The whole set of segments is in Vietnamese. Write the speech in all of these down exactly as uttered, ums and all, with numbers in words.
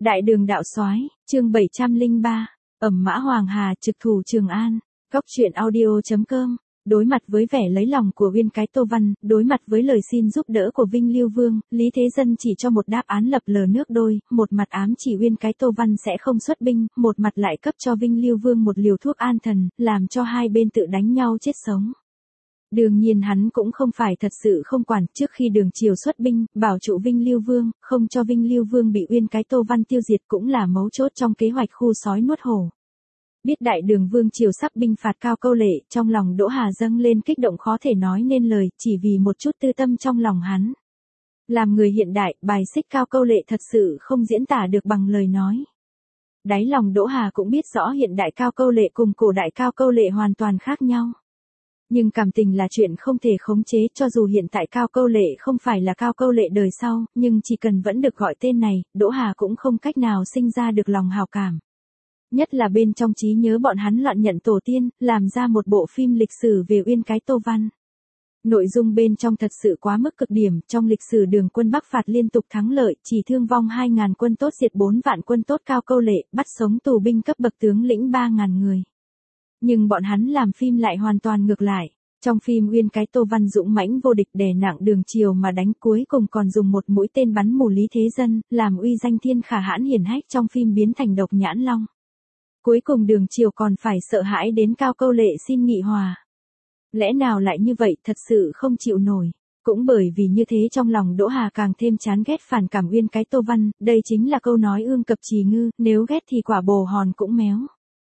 Đại đường đạo soái, chương bảy trăm lẻ ba, ẩm mã Hoàng Hà trực thủ Trường An. Góc truyện audio chấm com. Đối mặt với vẻ lấy lòng của Uyên Cái Tô Văn, đối mặt với lời xin giúp đỡ của Vinh Lưu Vương, Lý Thế Dân chỉ cho một đáp án lập lờ nước đôi, một mặt ám chỉ Uyên Cái Tô Văn sẽ không xuất binh, một mặt lại cấp cho Vinh Lưu Vương một liều thuốc an thần, làm cho hai bên tự đánh nhau chết sống. Đương nhiên hắn cũng không phải thật sự không quản, trước khi Đường Triều xuất binh, bảo trụ Vinh Lưu Vương, không cho Vinh Lưu Vương bị Uyên Cái Tô Văn tiêu diệt cũng là mấu chốt trong kế hoạch khu sói nuốt hổ. Biết Đại Đường Vương Triều sắp binh phạt Cao Câu Lệ, trong lòng Đỗ Hà dâng lên kích động khó thể nói nên lời, chỉ vì một chút tư tâm trong lòng hắn. Làm người hiện đại, bài xích Cao Câu Lệ thật sự không diễn tả được bằng lời nói. Đáy lòng Đỗ Hà cũng biết rõ hiện đại Cao Câu Lệ cùng cổ đại Cao Câu Lệ hoàn toàn khác nhau. Nhưng cảm tình là chuyện không thể khống chế, cho dù hiện tại Cao Câu Lệ không phải là Cao Câu Lệ đời sau, nhưng chỉ cần vẫn được gọi tên này, Đỗ Hà cũng không cách nào sinh ra được lòng hào cảm. Nhất là bên trong trí nhớ bọn hắn loạn nhận tổ tiên, làm ra một bộ phim lịch sử về Uyên Cái Tô Văn. Nội dung bên trong thật sự quá mức cực điểm, trong lịch sử Đường quân Bắc phạt liên tục thắng lợi, chỉ thương vong hai ngàn quân tốt diệt bốn vạn quân tốt Cao Câu Lệ, bắt sống tù binh cấp bậc tướng lĩnh ba ngàn người. Nhưng bọn hắn làm phim lại hoàn toàn ngược lại. Trong phim Uyên Cái Tô Văn dũng mãnh vô địch đè nặng Đường Triều mà đánh, cuối cùng còn dùng một mũi tên bắn mù Lý Thế Dân, làm uy danh thiên khả hãn hiển hách trong phim biến thành độc nhãn long. Cuối cùng Đường Triều còn phải sợ hãi đến Cao Câu Lệ xin nghị hòa. Lẽ nào lại như vậy, thật sự không chịu nổi. Cũng bởi vì như thế trong lòng Đỗ Hà càng thêm chán ghét phản cảm Uyên Cái Tô Văn, đây chính là câu nói ương cập trì ngư, nếu ghét thì quả bồ hòn cũng méo.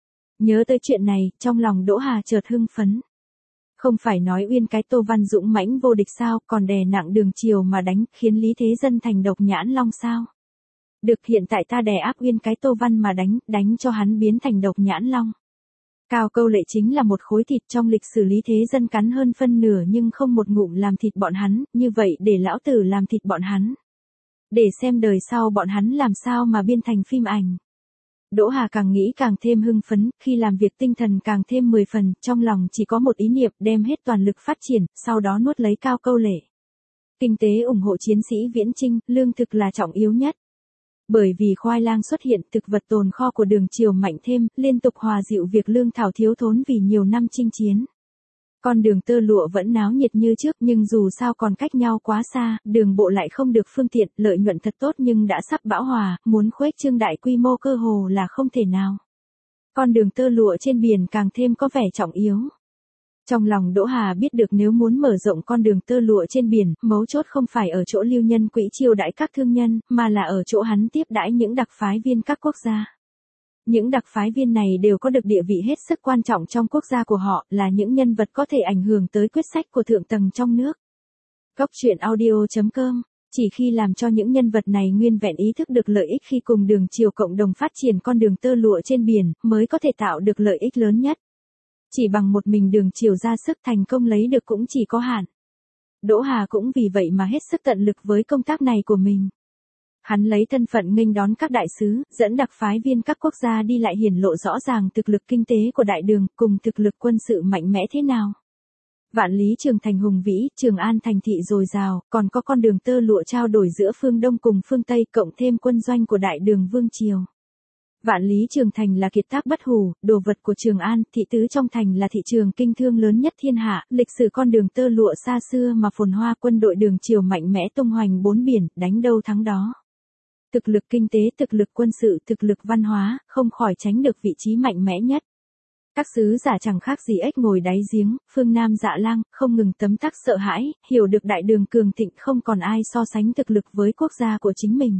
Nhớ tới chuyện này, trong lòng Đỗ Hà chợt hưng phấn. Không phải nói Uyên Cái Tô Văn dũng mãnh vô địch sao, còn đè nặng Đường Triều mà đánh, khiến Lý Thế Dân thành độc nhãn long sao? Được, hiện tại ta đè áp Uyên Cái Tô Văn mà đánh, đánh cho hắn biến thành độc nhãn long. Cao Câu Lệ chính là một khối thịt, trong lịch sử Lý Thế Dân cắn hơn phân nửa nhưng không một ngụm làm thịt bọn hắn, như vậy để lão tử làm thịt bọn hắn. Để xem đời sau bọn hắn làm sao mà biên thành phim ảnh. Đỗ Hà càng nghĩ càng thêm hưng phấn, khi làm việc tinh thần càng thêm mười phần, trong lòng chỉ có một ý niệm, đem hết toàn lực phát triển, sau đó nuốt lấy Cao Câu Lệ. Kinh tế ủng hộ chiến sĩ viễn chinh, lương thực là trọng yếu nhất. Bởi vì khoai lang xuất hiện, thực vật tồn kho của Đường Triều mạnh thêm, liên tục hòa dịu việc lương thảo thiếu thốn vì nhiều năm chinh chiến. Con đường tơ lụa vẫn náo nhiệt như trước, nhưng dù sao còn cách nhau quá xa, đường bộ lại không được phương tiện, lợi nhuận thật tốt nhưng đã sắp bão hòa, muốn khuếch trương đại quy mô cơ hồ là không thể nào. Con đường tơ lụa trên biển càng thêm có vẻ trọng yếu. Trong lòng Đỗ Hà biết được nếu muốn mở rộng con đường tơ lụa trên biển, mấu chốt không phải ở chỗ lưu nhân quỹ chiêu đãi các thương nhân, mà là ở chỗ hắn tiếp đãi những đặc phái viên các quốc gia. Những đặc phái viên này đều có được địa vị hết sức quan trọng trong quốc gia của họ, là những nhân vật có thể ảnh hưởng tới quyết sách của thượng tầng trong nước. Góc truyện audio chấm com. Chỉ khi làm cho những nhân vật này nguyên vẹn ý thức được lợi ích khi cùng Đường Triều cộng đồng phát triển con đường tơ lụa trên biển, mới có thể tạo được lợi ích lớn nhất. Chỉ bằng một mình Đường Triều ra sức, thành công lấy được cũng chỉ có hạn. Đỗ Hà cũng vì vậy mà hết sức tận lực với công tác này của mình. Hắn lấy thân phận nghênh đón các đại sứ, dẫn đặc phái viên các quốc gia đi lại hiển lộ rõ ràng thực lực kinh tế của Đại Đường, cùng thực lực quân sự mạnh mẽ thế nào. Vạn lý trường thành hùng vĩ, Trường An thành thị dồi dào, còn có con đường tơ lụa trao đổi giữa phương Đông cùng phương Tây, cộng thêm quân doanh của Đại Đường Vương Triều. Vạn lý trường thành là kiệt tác bất hủ, đồ vật của Trường An, thị tứ trong thành là thị trường kinh thương lớn nhất thiên hạ, lịch sử con đường tơ lụa xa xưa mà phồn hoa, quân đội Đường Triều mạnh mẽ tung hoành bốn biển, đánh đâu thắng đó. Thực lực kinh tế, thực lực quân sự, thực lực văn hóa, không khỏi tránh được vị trí mạnh mẽ nhất. Các sứ giả chẳng khác gì ếch ngồi đáy giếng, phương Nam Dạ Lang, không ngừng tấm tắc sợ hãi, hiểu được Đại Đường cường thịnh không còn ai so sánh thực lực với quốc gia của chính mình.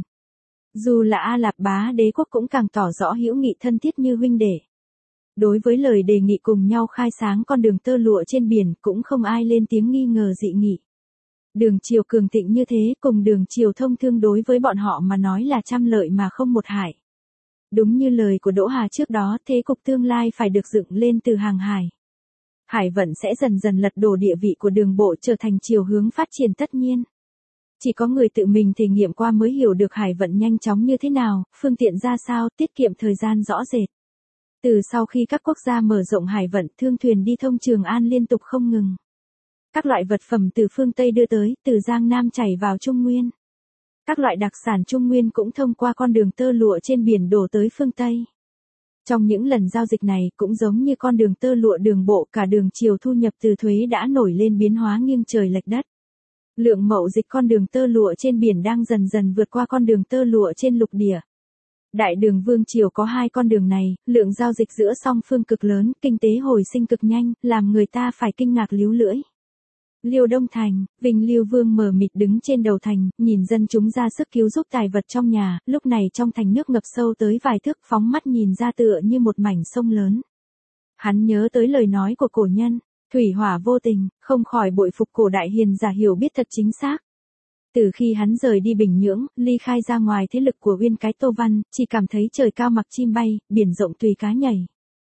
Dù là A Lạp Bá đế quốc cũng càng tỏ rõ hữu nghị thân thiết như huynh đệ. Đối với lời đề nghị cùng nhau khai sáng con đường tơ lụa trên biển, cũng không ai lên tiếng nghi ngờ dị nghị. Đường Triều cường thịnh như thế, cùng Đường Triều thông thương đối với bọn họ mà nói là trăm lợi mà không một hại. Đúng như lời của Đỗ Hà trước đó, thế cục tương lai phải được dựng lên từ hàng hải. Hải vận sẽ dần dần lật đổ địa vị của đường bộ, trở thành chiều hướng phát triển tất nhiên. Chỉ có người tự mình thể nghiệm qua mới hiểu được hải vận nhanh chóng như thế nào, phương tiện ra sao, tiết kiệm thời gian rõ rệt. Từ sau khi các quốc gia mở rộng hải vận, thương thuyền đi thông Trường An liên tục không ngừng. Các loại vật phẩm từ phương Tây đưa tới, từ Giang Nam chảy vào Trung Nguyên. Các loại đặc sản Trung Nguyên cũng thông qua con đường tơ lụa trên biển đổ tới phương Tây. Trong những lần giao dịch này cũng giống như con đường tơ lụa đường bộ, cả đường chiều thu nhập từ thuế đã nổi lên biến hóa nghiêng trời lệch đất. Lượng mậu dịch con đường tơ lụa trên biển đang dần dần vượt qua con đường tơ lụa trên lục địa. Đại đường Vương Triều có hai con đường này, lượng giao dịch giữa song phương cực lớn, kinh tế hồi sinh cực nhanh, làm người ta phải kinh ngạc líu lưỡi. Liêu Đông Thành, Vinh Liêu Vương mờ mịt đứng trên đầu thành, nhìn dân chúng ra sức cứu giúp tài vật trong nhà, lúc này trong thành nước ngập sâu tới vài thước, phóng mắt nhìn ra tựa như một mảnh sông lớn. Hắn nhớ tới lời nói của cổ nhân, thủy hỏa vô tình, không khỏi bội phục cổ đại hiền giả hiểu biết thật chính xác. Từ khi hắn rời đi Bình Nhưỡng, ly khai ra ngoài thế lực của Uyên Cái Tô Văn, chỉ cảm thấy trời cao mặc chim bay, biển rộng tùy cá nhảy.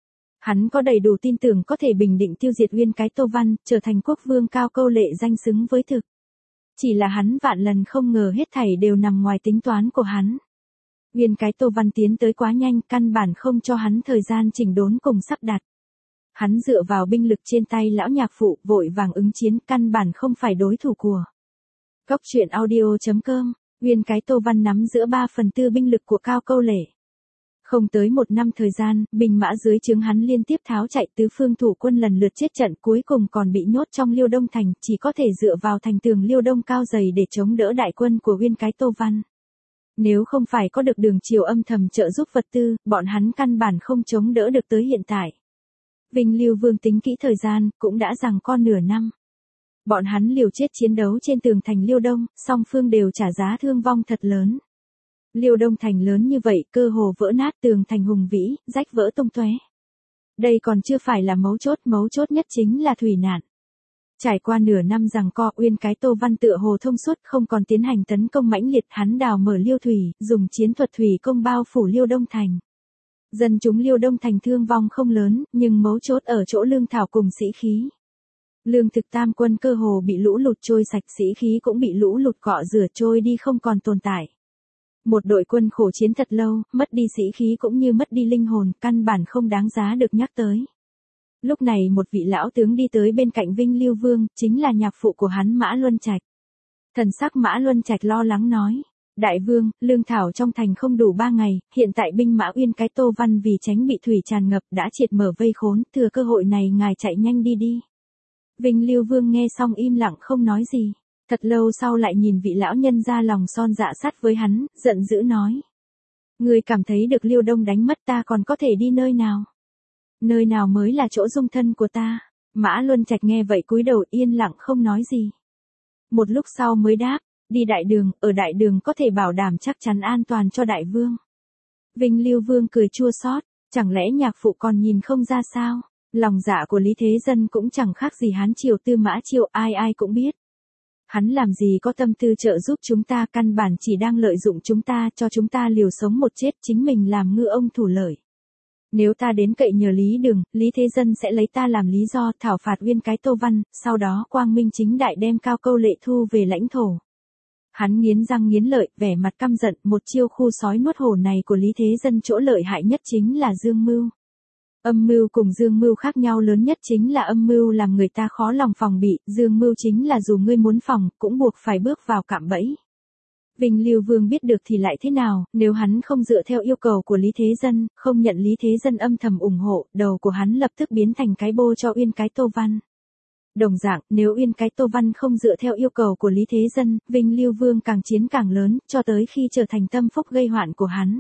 Hắn có đầy đủ tin tưởng có thể bình định tiêu diệt Uyên Cái Tô Văn, trở thành quốc vương cao câu lệ danh xứng với thực. Chỉ là hắn vạn lần không ngờ hết thảy đều nằm ngoài tính toán của hắn. Uyên Cái Tô Văn tiến tới quá nhanh, căn bản không cho hắn thời gian chỉnh đốn cùng sắp đặt. Hắn dựa vào binh lực trên tay lão nhạc phụ, vội vàng ứng chiến, căn bản không phải đối thủ của. Góc truyện audio chấm com, Uyên Cái Tô Văn nắm giữa ba phần tư binh lực của cao câu lệ. Không tới một năm thời gian, binh mã dưới trướng hắn liên tiếp tháo chạy, tứ phương thủ quân lần lượt chết trận, cuối cùng còn bị nhốt trong Liêu Đông Thành, chỉ có thể dựa vào thành tường Liêu Đông cao dày để chống đỡ đại quân của Uyên Cái Tô Văn. Nếu không phải có được đường triều âm thầm trợ giúp vật tư, bọn hắn căn bản không chống đỡ được tới hiện tại. Vinh Liêu Vương tính kỹ thời gian, cũng đã giằng co nửa năm. Bọn hắn liều chết chiến đấu trên tường thành Liêu Đông, song phương đều trả giá thương vong thật lớn. Liêu Đông thành lớn như vậy, cơ hồ vỡ nát, tường thành hùng vĩ, rách vỡ tung tóe. Đây còn chưa phải là mấu chốt, mấu chốt nhất chính là thủy nạn. Trải qua nửa năm giằng co, Uyên Cái Tô Văn tựa hồ thông suốt, không còn tiến hành tấn công mãnh liệt, hắn đào mở Liêu thủy, dùng chiến thuật thủy công bao phủ Liêu Đông thành. Dân chúng Liêu Đông thành thương vong không lớn, nhưng mấu chốt ở chỗ lương thảo cùng sĩ khí. Lương thực tam quân cơ hồ bị lũ lụt trôi sạch, sĩ khí cũng bị lũ lụt cọ rửa trôi đi không còn tồn tại. Một đội quân khổ chiến thật lâu, mất đi sĩ khí cũng như mất đi linh hồn, căn bản không đáng giá được nhắc tới. Lúc này một vị lão tướng đi tới bên cạnh Vinh Liêu Vương, chính là nhạc phụ của hắn Mã Luân Trạch. Thần sắc Mã Luân Trạch lo lắng nói, đại vương, lương thảo trong thành không đủ ba ngày, hiện tại binh mã Uyên Cái Tô Văn vì tránh bị thủy tràn ngập đã triệt mở vây khốn, thừa cơ hội này ngài chạy nhanh đi đi. Vinh Liêu Vương nghe xong im lặng không nói gì. Thật lâu sau lại nhìn vị lão nhân ra lòng son dạ sắt với hắn, giận dữ nói. Người cảm thấy được Liêu Đông đánh mất ta còn có thể đi nơi nào? Nơi nào mới là chỗ dung thân của ta? Mã Luân Trạch nghe vậy cúi đầu yên lặng không nói gì. Một lúc sau mới đáp, đi đại đường, ở đại đường có thể bảo đảm chắc chắn an toàn cho đại vương. Vinh Liêu Vương cười chua xót, chẳng lẽ nhạc phụ còn nhìn không ra sao? Lòng dạ của Lý Thế Dân cũng chẳng khác gì Hán Triều Tư Mã Triều, ai ai cũng biết. Hắn làm gì có tâm tư trợ giúp chúng ta, căn bản chỉ đang lợi dụng chúng ta, cho chúng ta liều sống một chết, chính mình làm ngư ông thủ lợi. Nếu ta đến cậy nhờ Lý Đường, Lý Thế Dân sẽ lấy ta làm lý do thảo phạt Uyên Cái Tô Văn, sau đó quang minh chính đại đem cao câu lệ thu về lãnh thổ. Hắn nghiến răng nghiến lợi, vẻ mặt căm giận, một chiêu khu sói nuốt hổ này của Lý Thế Dân chỗ lợi hại nhất chính là dương mưu. Âm mưu cùng dương mưu khác nhau lớn nhất chính là âm mưu làm người ta khó lòng phòng bị, dương mưu chính là dù ngươi muốn phòng, cũng buộc phải bước vào cạm bẫy. Vinh Liêu Vương biết được thì lại thế nào, nếu hắn không dựa theo yêu cầu của Lý Thế Dân, không nhận Lý Thế Dân âm thầm ủng hộ, đầu của hắn lập tức biến thành cái bô cho Uyên Cái Tô Văn. Đồng dạng, nếu Uyên Cái Tô Văn không dựa theo yêu cầu của Lý Thế Dân, Vinh Liêu Vương càng chiến càng lớn, cho tới khi trở thành tâm phúc gây hoạn của hắn.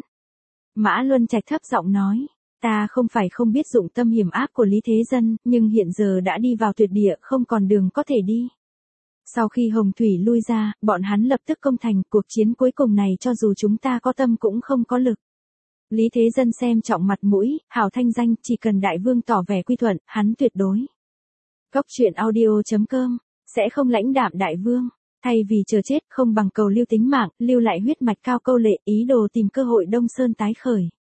Mã Luân Trạch thấp giọng nói. Ta không phải không biết dụng tâm hiểm ác của Lý Thế Dân, nhưng hiện giờ đã đi vào tuyệt địa, không còn đường có thể đi. Sau khi Hồng Thủy lui ra, bọn hắn lập tức công thành, cuộc chiến cuối cùng này cho dù chúng ta có tâm cũng không có lực. Lý Thế Dân xem trọng mặt mũi, hảo thanh danh, chỉ cần đại vương tỏ vẻ quy thuận, hắn tuyệt đối. Góc truyện audio chấm com, sẽ không lãnh đạm đại vương. Thay vì chờ chết, không bằng cầu lưu tính mạng, lưu lại huyết mạch cao câu lệ, ý đồ tìm cơ hội Đông Sơn tái khởi.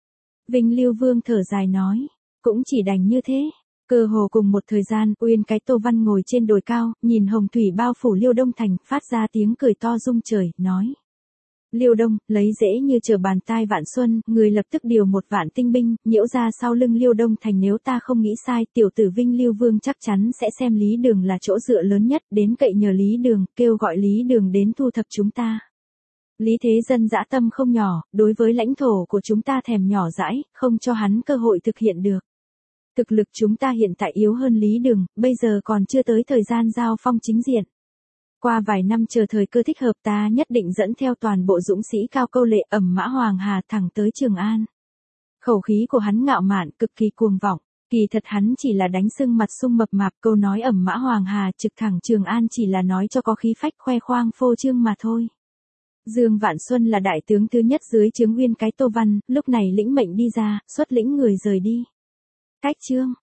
Vinh Liêu Vương thở dài nói, cũng chỉ đành như thế. Cơ hồ cùng một thời gian, Uyên Cái Tô Văn ngồi trên đồi cao, nhìn hồng thủy bao phủ Liêu Đông thành, phát ra tiếng cười to rung trời, nói. Liêu Đông, lấy dễ như trở bàn tay vạn xuân, người lập tức điều một vạn tinh binh, nhiễu ra sau lưng Liêu Đông thành, nếu ta không nghĩ sai, tiểu tử Vinh Liêu Vương chắc chắn sẽ xem Lý Đường là chỗ dựa lớn nhất, đến cậy nhờ Lý Đường, kêu gọi Lý Đường đến thu thập chúng ta. Lý Thế Dân dã tâm không nhỏ, đối với lãnh thổ của chúng ta thèm nhỏ dãi, không cho hắn cơ hội thực hiện được. Thực lực chúng ta hiện tại yếu hơn Lý Đường, bây giờ còn chưa tới thời gian giao phong chính diện. Qua vài năm chờ thời cơ thích hợp ta nhất định dẫn theo toàn bộ dũng sĩ cao câu lệ ẩm mã Hoàng Hà thẳng tới Trường An. Khẩu khí của hắn ngạo mạn, cực kỳ cuồng vọng. Kỳ thật hắn chỉ là đánh sưng mặt sung mập mạp, câu nói ẩm mã Hoàng Hà trực thẳng Trường An chỉ là nói cho có khí phách khoe khoang phô trương mà thôi. Dương Vạn Xuân là đại tướng thứ nhất dưới trướng Uyên Cái Tô Văn, lúc này lĩnh mệnh đi ra, xuất lĩnh người rời đi. Cách chương